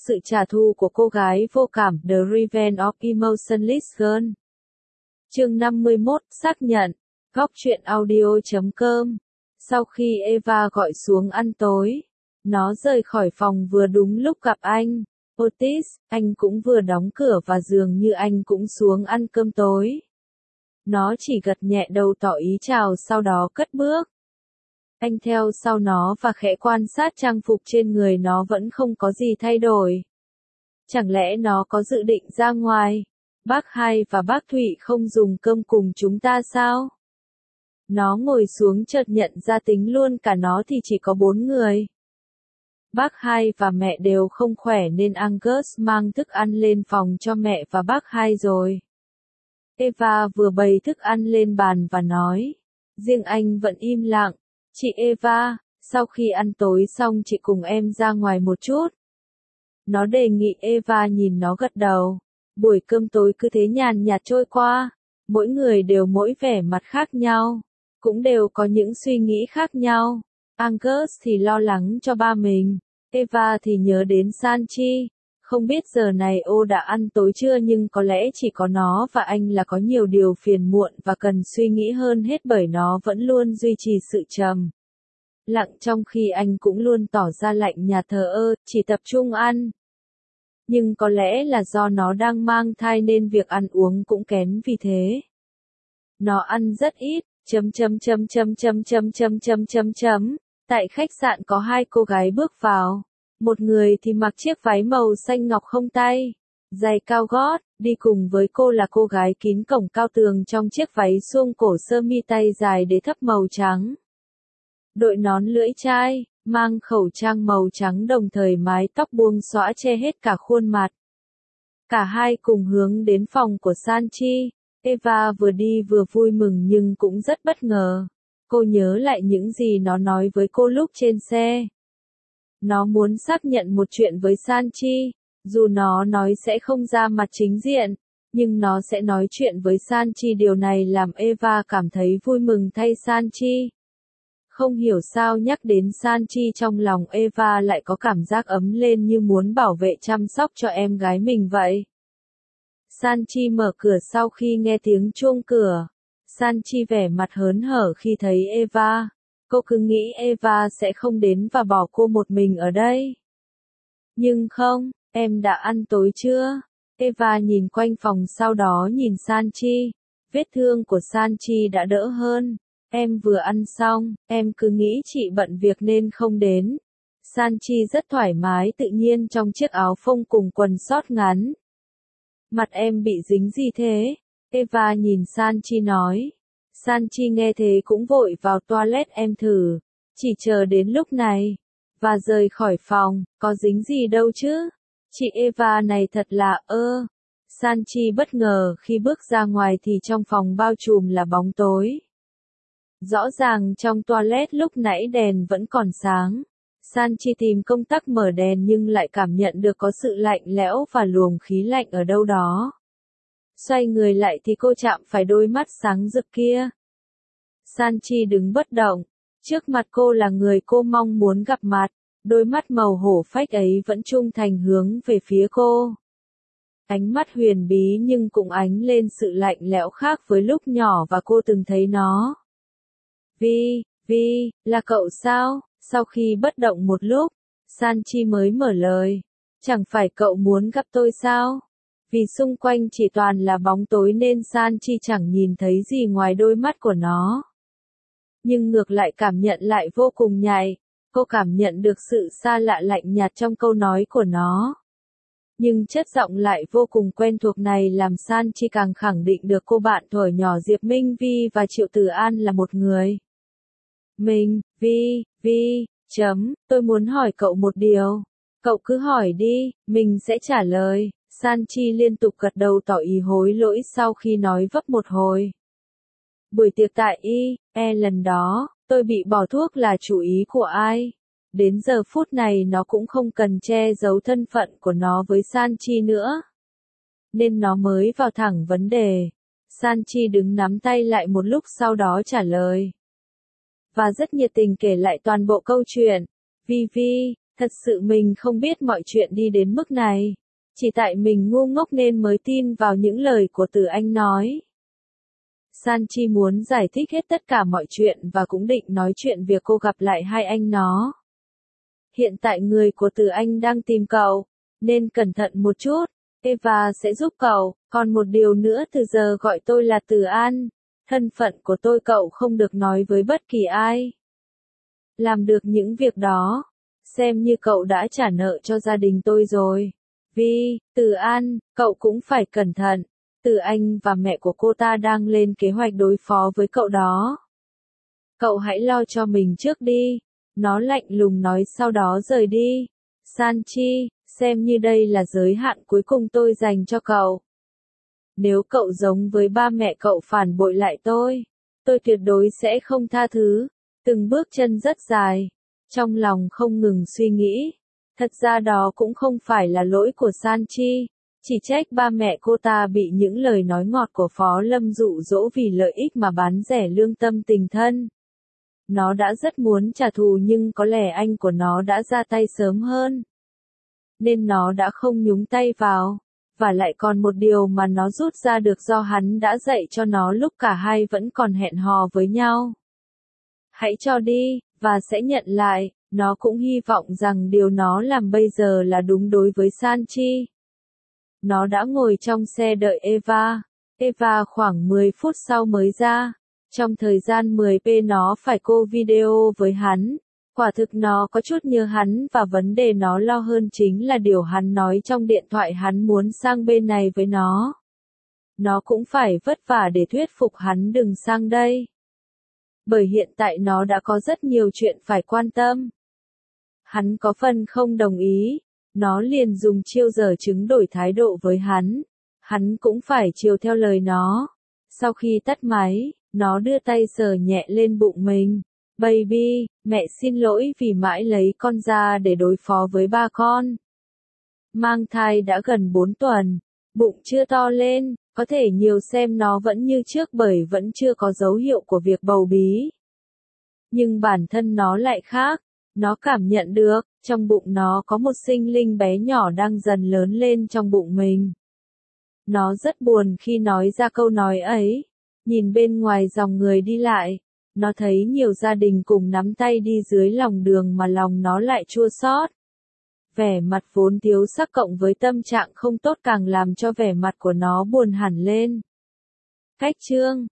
sự trả thù của cô gái vô cảm The Revenge of Emotionless Girl. Chương 51, xác nhận. Góc truyện audio.com. Sau khi Eva gọi xuống ăn tối, nó rời khỏi phòng vừa đúng lúc gặp anh. Otis, anh cũng vừa đóng cửa và dường như anh cũng xuống ăn cơm tối. Nó chỉ gật nhẹ đầu tỏ ý chào sau đó cất bước. Anh theo sau nó và khẽ quan sát trang phục trên người nó vẫn không có gì thay đổi. Chẳng lẽ nó có dự định ra ngoài? Bác Hai và bác Thụy không dùng cơm cùng chúng ta sao? Nó ngồi xuống chợt nhận ra tính luôn cả nó thì chỉ có 4 người. Bác Hai và mẹ đều không khỏe nên Angus mang thức ăn lên phòng cho mẹ và bác Hai rồi. Eva vừa bày thức ăn lên bàn và nói. Riêng anh vẫn im lặng. Chị Eva, sau khi ăn tối xong chị cùng em ra ngoài một chút. Nó đề nghị Eva nhìn nó gật đầu. Buổi cơm tối cứ thế nhàn nhạt trôi qua. Mỗi người đều mỗi vẻ mặt khác nhau. Cũng đều có những suy nghĩ khác nhau. Angus thì lo lắng cho ba mình. Eva thì nhớ đến Sanchi. Không biết giờ này ô đã ăn tối chưa nhưng có lẽ chỉ có nó và anh là có nhiều điều phiền muộn và cần suy nghĩ hơn hết bởi nó vẫn luôn duy trì sự trầm lặng trong khi anh cũng luôn tỏ ra lạnh nhạt thờ ơ, chỉ tập trung ăn. Nhưng có lẽ là do nó đang mang thai nên việc ăn uống cũng kén vì thế. Nó ăn rất ít, Tại khách sạn có 2 cô gái bước vào. Một người thì mặc chiếc váy màu xanh ngọc không tay, giày cao gót, đi cùng với cô là cô gái kín cổng cao tường trong chiếc váy suông cổ sơ mi tay dài đế thấp màu trắng. Đội nón lưỡi chai, mang khẩu trang màu trắng đồng thời mái tóc buông xõa che hết cả khuôn mặt. Cả hai cùng hướng đến phòng của Sanchi. Eva vừa đi vừa vui mừng nhưng cũng rất bất ngờ. Cô nhớ lại những gì nó nói với cô lúc trên xe. Nó muốn xác nhận một chuyện với Sanchi, dù nó nói sẽ không ra mặt chính diện, nhưng nó sẽ nói chuyện với Sanchi. Điều này làm Eva cảm thấy vui mừng thay Sanchi. Không hiểu sao nhắc đến Sanchi trong lòng Eva lại có cảm giác ấm lên như muốn bảo vệ chăm sóc cho em gái mình vậy. Sanchi mở cửa sau khi nghe tiếng chuông cửa. Sanchi vẻ mặt hớn hở khi thấy Eva. Cô cứ nghĩ Eva sẽ không đến và bỏ cô một mình ở đây. Nhưng không, em đã ăn tối chưa? Eva nhìn quanh phòng sau đó nhìn Sanchi. Vết thương của Sanchi đã đỡ hơn. Em vừa ăn xong, em cứ nghĩ chị bận việc nên không đến. Sanchi rất thoải mái tự nhiên trong chiếc áo phông cùng quần short ngắn. Mặt em bị dính gì thế? Eva nhìn Sanchi nói. Sanchi nghe thế cũng vội vào toilet em thử. Chỉ chờ đến lúc này. Và rời khỏi phòng, có dính gì đâu chứ? Chị Eva này thật là Sanchi bất ngờ khi bước ra ngoài thì trong phòng bao trùm là bóng tối. Rõ ràng trong toilet lúc nãy đèn vẫn còn sáng. Sanchi tìm công tắc mở đèn nhưng lại cảm nhận được có sự lạnh lẽo và luồng khí lạnh ở đâu đó. Xoay người lại thì cô chạm phải đôi mắt sáng rực kia. Sanchi đứng bất động. Trước mặt cô là người cô mong muốn gặp mặt. Đôi mắt màu hổ phách ấy vẫn trung thành hướng về phía cô. Ánh mắt huyền bí nhưng cũng ánh lên sự lạnh lẽo khác với lúc nhỏ và cô từng thấy nó. Vi, là cậu sao? Sau khi bất động một lúc, Sanchi mới mở lời. Chẳng phải cậu muốn gặp tôi sao? Vì xung quanh chỉ toàn là bóng tối nên Sanchi chẳng nhìn thấy gì ngoài đôi mắt của nó. Nhưng ngược lại cảm nhận lại vô cùng nhạy. Cô cảm nhận được sự xa lạ lạnh nhạt trong câu nói của nó. Nhưng chất giọng lại vô cùng quen thuộc này làm Sanchi càng khẳng định được cô bạn thuở nhỏ Diệp Minh Vi và Triệu Tử An là một người. Tôi muốn hỏi cậu một điều. Cậu cứ hỏi đi, mình sẽ trả lời. Sanchi liên tục gật đầu tỏ ý hối lỗi sau khi nói vấp một hồi. Buổi tiệc tại lần đó, tôi bị bỏ thuốc là chủ ý của ai? Đến giờ phút này nó cũng không cần che giấu thân phận của nó với Sanchi nữa. Nên nó mới vào thẳng vấn đề. Sanchi đứng nắm tay lại một lúc sau đó trả lời. Và rất nhiệt tình kể lại toàn bộ câu chuyện. Vi, Thật sự mình không biết mọi chuyện đi đến mức này. Chỉ tại mình ngu ngốc nên mới tin vào những lời của Từ Anh nói. San Chi muốn giải thích hết tất cả mọi chuyện và cũng định nói chuyện việc cô gặp lại hai anh nó. Hiện tại người của Từ Anh đang tìm cậu, nên cẩn thận một chút. Eva sẽ giúp cậu, còn một điều nữa, từ giờ gọi tôi là Từ An. Thân phận của tôi cậu không được nói với bất kỳ ai. Làm được những việc đó, xem như cậu đã trả nợ cho gia đình tôi rồi. Vì, Từ An, cậu cũng phải cẩn thận. Từ Anh và mẹ của cô ta đang lên kế hoạch đối phó với cậu đó. Cậu hãy lo cho mình trước đi. Nó lạnh lùng nói sau đó rời đi. San Chi, xem như đây là giới hạn cuối cùng tôi dành cho cậu. Nếu cậu giống với ba mẹ cậu phản bội lại tôi tuyệt đối sẽ không tha thứ. Từng bước chân rất dài, trong lòng không ngừng suy nghĩ. Thật ra đó cũng không phải là lỗi của San Chi, chỉ trách ba mẹ cô ta bị những lời nói ngọt của Phó Lâm dụ dỗ vì lợi ích mà bán rẻ lương tâm tình thân. Nó đã rất muốn trả thù nhưng có lẽ anh của nó đã ra tay sớm hơn, nên nó đã không nhúng tay vào. Và lại còn một điều mà nó rút ra được do hắn đã dạy cho nó lúc cả hai vẫn còn hẹn hò với nhau. Hãy cho đi, và sẽ nhận lại. Nó cũng hy vọng rằng điều nó làm bây giờ là đúng đối với San Chi. Nó đã ngồi trong xe đợi Eva. Eva khoảng 10 phút sau mới ra. Trong thời gian 10p nó phải call video với hắn. Quả thực nó có chút nhớ hắn và vấn đề nó lo hơn chính là điều hắn nói trong điện thoại hắn muốn sang bên này với nó. Nó cũng phải vất vả để thuyết phục hắn đừng sang đây. Bởi hiện tại nó đã có rất nhiều chuyện phải quan tâm. Hắn có phần không đồng ý. Nó liền dùng chiêu giở trứng đổi thái độ với hắn. Hắn cũng phải chiều theo lời nó. Sau khi tắt máy, nó đưa tay sờ nhẹ lên bụng mình. Baby, mẹ xin lỗi vì mãi lấy con ra để đối phó với ba con. Mang thai đã gần 4 tuần, bụng chưa to lên, có thể nhiều xem nó vẫn như trước bởi vẫn chưa có dấu hiệu của việc bầu bí. Nhưng bản thân nó lại khác, nó cảm nhận được, trong bụng nó có một sinh linh bé nhỏ đang dần lớn lên trong bụng mình. Nó rất buồn khi nói ra câu nói ấy, nhìn bên ngoài dòng người đi lại. Nó thấy nhiều gia đình cùng nắm tay đi dưới lòng đường mà lòng nó lại chua xót. Vẻ mặt vốn thiếu sắc cộng với tâm trạng không tốt càng làm cho vẻ mặt của nó buồn hẳn lên. Cách chương